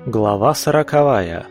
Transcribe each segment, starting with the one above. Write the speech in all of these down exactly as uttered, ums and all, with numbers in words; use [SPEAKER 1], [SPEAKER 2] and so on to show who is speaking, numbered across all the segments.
[SPEAKER 1] Глава сороковая.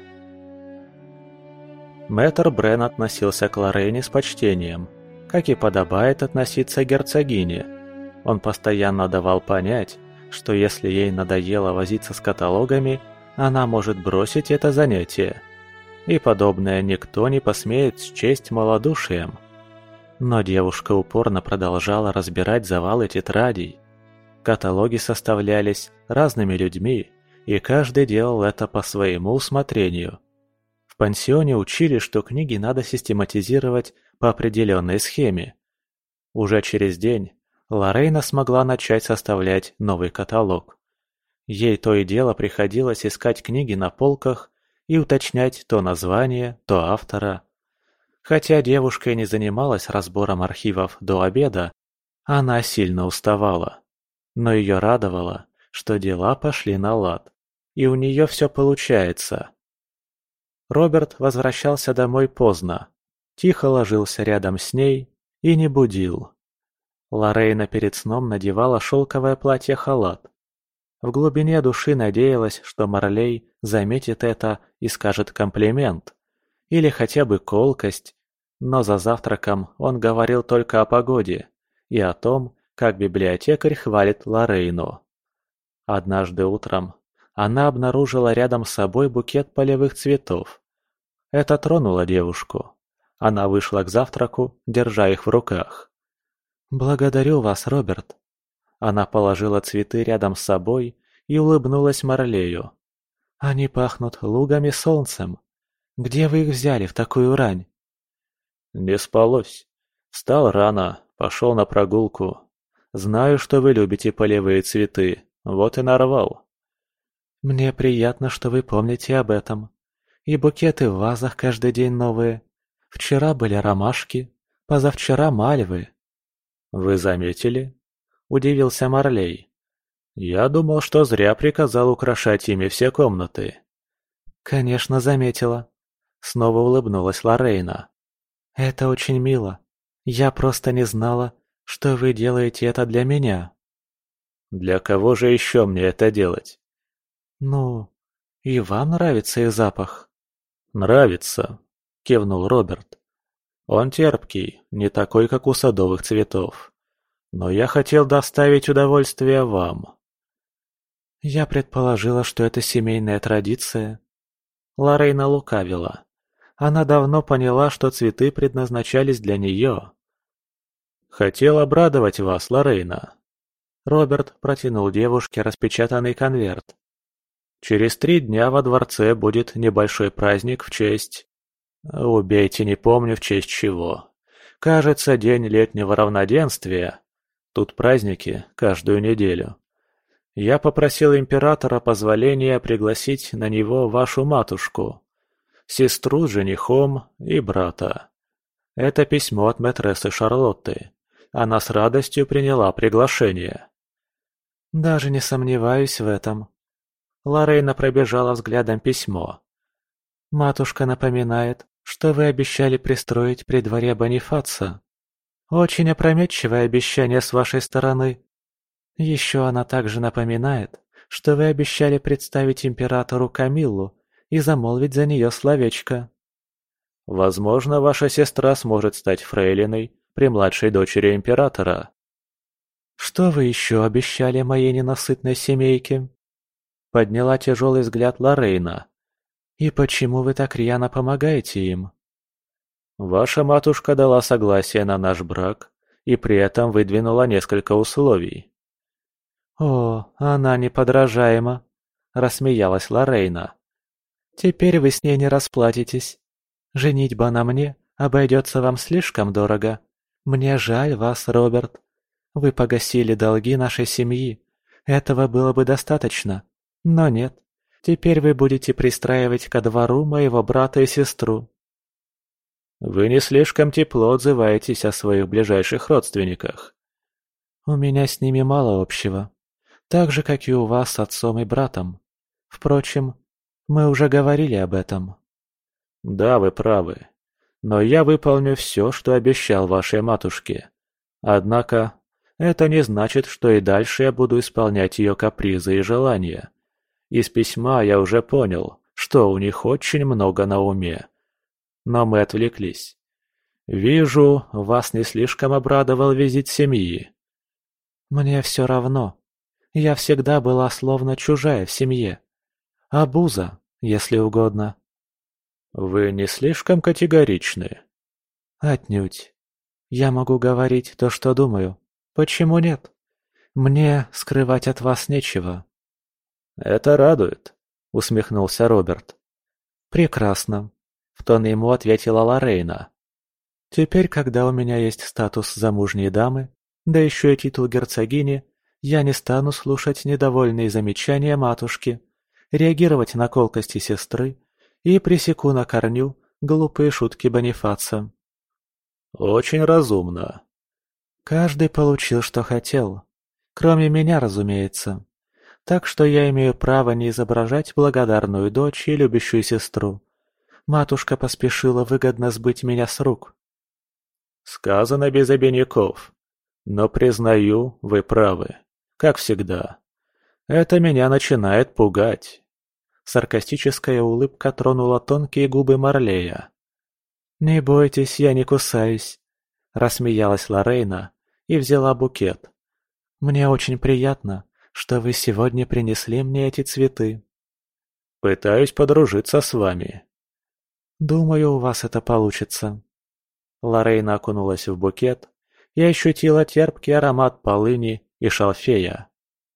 [SPEAKER 1] Мэтр Брен относился к Лорейне с почтением, как и подобает относиться к герцогине. Он постоянно давал понять, что если ей надоело возиться с каталогами, она может бросить это занятие. И подобное никто не посмеет счесть малодушием. Но девушка упорно продолжала разбирать завалы тетрадей. Каталоги составлялись разными людьми, и каждый делал это по своему усмотрению. В пансионе учили, что книги надо систематизировать по определенной схеме. Уже через день Лорейна смогла начать составлять новый каталог. Ей то и дело приходилось искать книги на полках и уточнять то название, то автора. Хотя девушка и не занималась разбором архивов до обеда, она сильно уставала. Но ее радовало, что дела пошли на лад, и у нее все получается. Роберт возвращался домой поздно, тихо ложился рядом с ней и не будил. Лорейна перед сном надевала шелковое платье-халат. В глубине души надеялась, что Марлей заметит это и скажет комплимент, или хотя бы колкость, но за завтраком он говорил только о погоде и о том, как библиотекарь хвалит Лорейну. Однажды утром она обнаружила рядом с собой букет полевых цветов. Это тронуло девушку. Она вышла к завтраку, держа их в руках. «Благодарю вас, Роберт». Она положила цветы рядом с собой и улыбнулась Марлею. «Они пахнут лугом и солнцем. Где вы их взяли в такую рань?» «Не спалось. Встал рано, пошел на прогулку. Знаю, что вы любите полевые цветы, вот и нарвал». «Мне приятно, что вы помните об этом. И букеты в вазах каждый день новые. Вчера были ромашки, позавчера мальвы». «Вы заметили?» – удивился Марлей. «Я думал, что зря приказал украшать ими все комнаты». «Конечно, заметила». Снова улыбнулась Лорейна. «Это очень мило. Я просто не знала, что вы делаете это для меня». «Для кого же еще мне это делать?» «Ну, и вам нравится их запах?» «Нравится», – кивнул Роберт. «Он терпкий, не такой, как у садовых цветов. Но я хотел доставить удовольствие вам». «Я предположила, что это семейная традиция». Лорейна лукавила. Она давно поняла, что цветы предназначались для нее. «Хотел обрадовать вас, Лорейна». Роберт протянул девушке распечатанный конверт. «Через три дня во дворце будет небольшой праздник в честь... Убейте, не помню в честь чего. Кажется, день летнего равноденствия. Тут праздники каждую неделю. Я попросил императора позволения пригласить на него вашу матушку, сестру с женихом и брата. Это письмо от мэтрессы Шарлотты. Она с радостью приняла приглашение». «Даже не сомневаюсь в этом». Лорейна пробежала взглядом письмо. «Матушка напоминает, что вы обещали пристроить при дворе Бонифаца. Очень опрометчивое обещание с вашей стороны. Еще она также напоминает, что вы обещали представить императору Камиллу и замолвить за нее словечко». «Возможно, ваша сестра сможет стать фрейлиной при младшей дочери императора». «Что вы еще обещали моей ненасытной семейке?» Подняла тяжелый взгляд Лорейна. «И почему вы так рьяно помогаете им?» «Ваша матушка дала согласие на наш брак и при этом выдвинула несколько условий». «О, она неподражаема», – рассмеялась Лорейна. «Теперь вы с ней не расплатитесь. Женитьба на мне обойдется вам слишком дорого. Мне жаль вас, Роберт. Вы погасили долги нашей семьи. Этого было бы достаточно. Но нет. Теперь вы будете пристраивать ко двору моего брата и сестру». «Вы не слишком тепло отзываетесь о своих ближайших родственниках». «У меня с ними мало общего. Так же, как и у вас с отцом и братом. Впрочем, мы уже говорили об этом». «Да, вы правы. Но я выполню все, что обещал вашей матушке. Однако, это не значит, что и дальше я буду исполнять ее капризы и желания. Из письма я уже понял, что у них очень много на уме. Но мы отвлеклись. Вижу, вас не слишком обрадовал визит семьи. Мне все равно. Я всегда была словно чужая в семье. Обуза, если угодно. Вы не слишком категоричны? Отнюдь. Я могу говорить то, что думаю. Почему нет? Мне скрывать от вас нечего. Это радует, усмехнулся Роберт. Прекрасно. В тон ему ответила Лорейна. Теперь, когда у меня есть статус замужней дамы, да еще и титул герцогини, я не стану слушать недовольные замечания матушки, реагировать на колкости сестры и пресеку на корню глупые шутки Бонифаца. Очень разумно. Каждый получил, что хотел. Кроме меня, разумеется. Так что я имею право не изображать благодарную дочь и любящую сестру. Матушка поспешила выгодно сбыть меня с рук. Сказано без обиняков. Но, признаю, вы правы. Как всегда. Это меня начинает пугать. Саркастическая улыбка тронула тонкие губы Марлея. «Не бойтесь, я не кусаюсь», — рассмеялась Лорейна и взяла букет. «Мне очень приятно, что вы сегодня принесли мне эти цветы». «Пытаюсь подружиться с вами». «Думаю, у вас это получится». Лорейна окунулась в букет и ощутила терпкий аромат полыни и шалфея.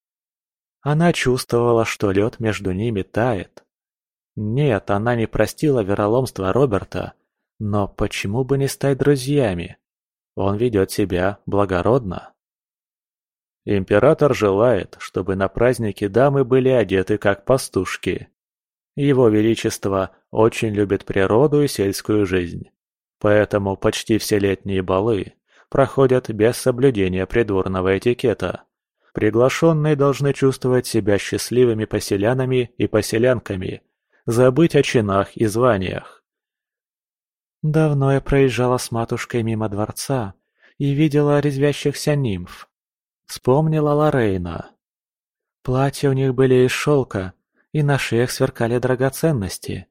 [SPEAKER 1] Она чувствовала, что лед между ними тает. Нет, она не простила вероломства Роберта, но почему бы не стать друзьями? Он ведет себя благородно. Император желает, чтобы на празднике дамы были одеты как пастушки. Его Величество очень любит природу и сельскую жизнь, поэтому почти все летние балы проходят без соблюдения придворного этикета. Приглашенные должны чувствовать себя счастливыми поселянами и поселянками, забыть о чинах и званиях. Давно я проезжала с матушкой мимо дворца и видела резвящихся нимф. Вспомнила Лорейна. Платья у них были из шелка, и на шеях сверкали драгоценности.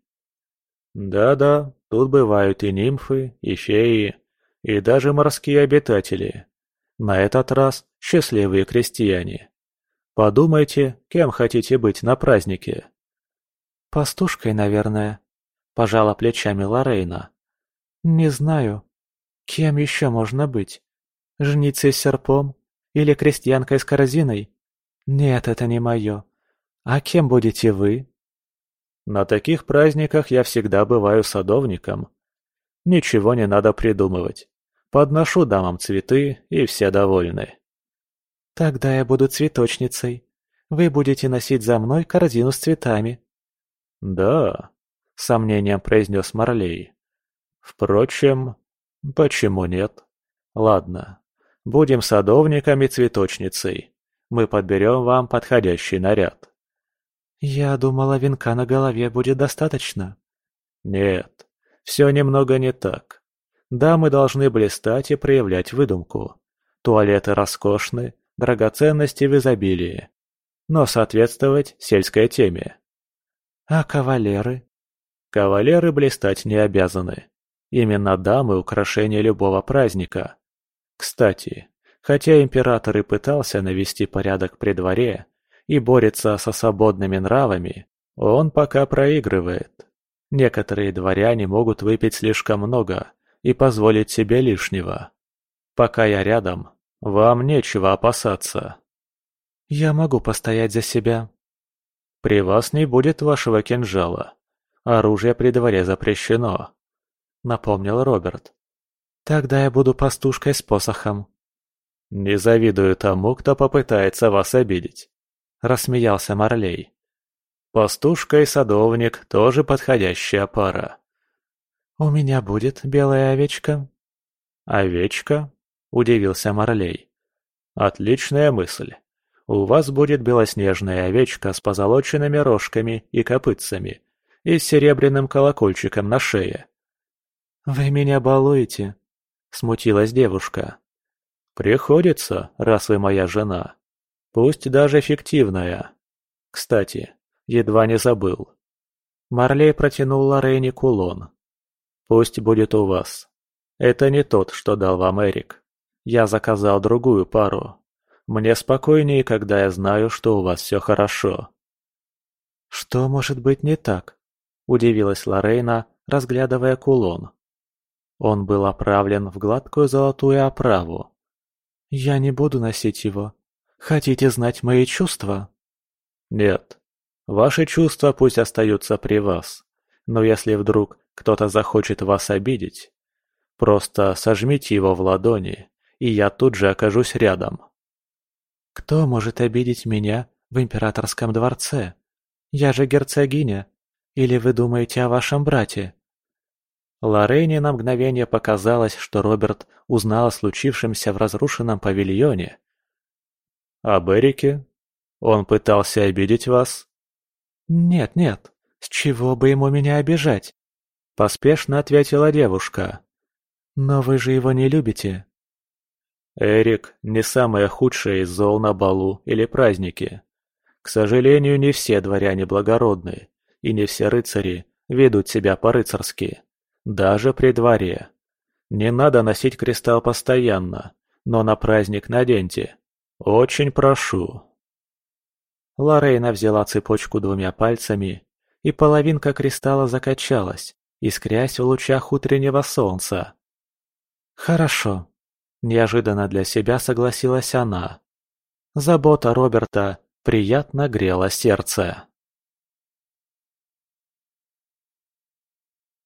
[SPEAKER 1] Да-да, тут бывают и нимфы, и феи, и даже морские обитатели. На этот раз счастливые крестьяне. Подумайте, кем хотите быть на празднике. Пастушкой, наверное, пожала плечами Лорейна. Не знаю, кем еще можно быть? Жницей с серпом или крестьянкой с корзиной? Нет, это не мое. А кем будете вы? На таких праздниках я всегда бываю садовником. Ничего не надо придумывать. Подношу дамам цветы, и все довольны. Тогда я буду цветочницей. Вы будете носить за мной корзину с цветами. Да, с сомнением произнес Марлей. Впрочем, почему нет? Ладно, будем садовником и цветочницей. Мы подберем вам подходящий наряд. Я думала, венка на голове будет достаточно. Нет, все немного не так. Дамы должны блистать и проявлять выдумку. Туалеты роскошны, драгоценности в изобилии. Но соответствовать сельской теме. А кавалеры? Кавалеры блистать не обязаны. Именно дамы – украшение любого праздника. Кстати, хотя император и пытался навести порядок при дворе и борется со свободными нравами, он пока проигрывает. Некоторые дворяне могут выпить слишком много и позволить себе лишнего. Пока я рядом, вам нечего опасаться. Я могу постоять за себя. При вас не будет вашего кинжала. Оружие при дворе запрещено, напомнил Роберт. Тогда я буду пастушкой с посохом. Не завидую тому, кто попытается вас обидеть, рассмеялся Марлей. Пастушка и садовник тоже подходящая пара. У меня будет белая овечка. Овечка? Удивился Марлей. Отличная мысль. У вас будет белоснежная овечка с позолоченными рожками и копытцами и с серебряным колокольчиком на шее. Вы меня балуете, смутилась девушка. Приходится, раз вы моя жена. Пусть даже фиктивная. Кстати, едва не забыл. Марлей протянул Лорейне кулон. «Пусть будет у вас. Это не тот, что дал вам Эрик. Я заказал другую пару. Мне спокойнее, когда я знаю, что у вас все хорошо». «Что может быть не так?» – удивилась Лорейна, разглядывая кулон. Он был оправлен в гладкую золотую оправу. «Я не буду носить его. Хотите знать мои чувства?» «Нет. Ваши чувства пусть остаются при вас. Но если вдруг кто-то захочет вас обидеть, просто сожмите его в ладони, и я тут же окажусь рядом». «Кто может обидеть меня в императорском дворце? Я же герцогиня. Или вы думаете о вашем брате?» Лорейне на мгновение показалось, что Роберт узнал о случившемся в разрушенном павильоне. «Об Эрике? Он пытался обидеть вас?» «Нет, нет, с чего бы ему меня обижать?» – поспешно ответила девушка. «Но вы же его не любите». «Эрик – не самое худшее из зол на балу или празднике. К сожалению, не все дворяне благородны, и не все рыцари ведут себя по-рыцарски, даже при дворе. Не надо носить кристалл постоянно, но на праздник наденьте. Очень прошу». Лорейна взяла цепочку двумя пальцами, и половинка кристалла закачалась, искрясь в лучах утреннего солнца. «Хорошо», – неожиданно для себя согласилась она. Забота Роберта приятно грела сердце.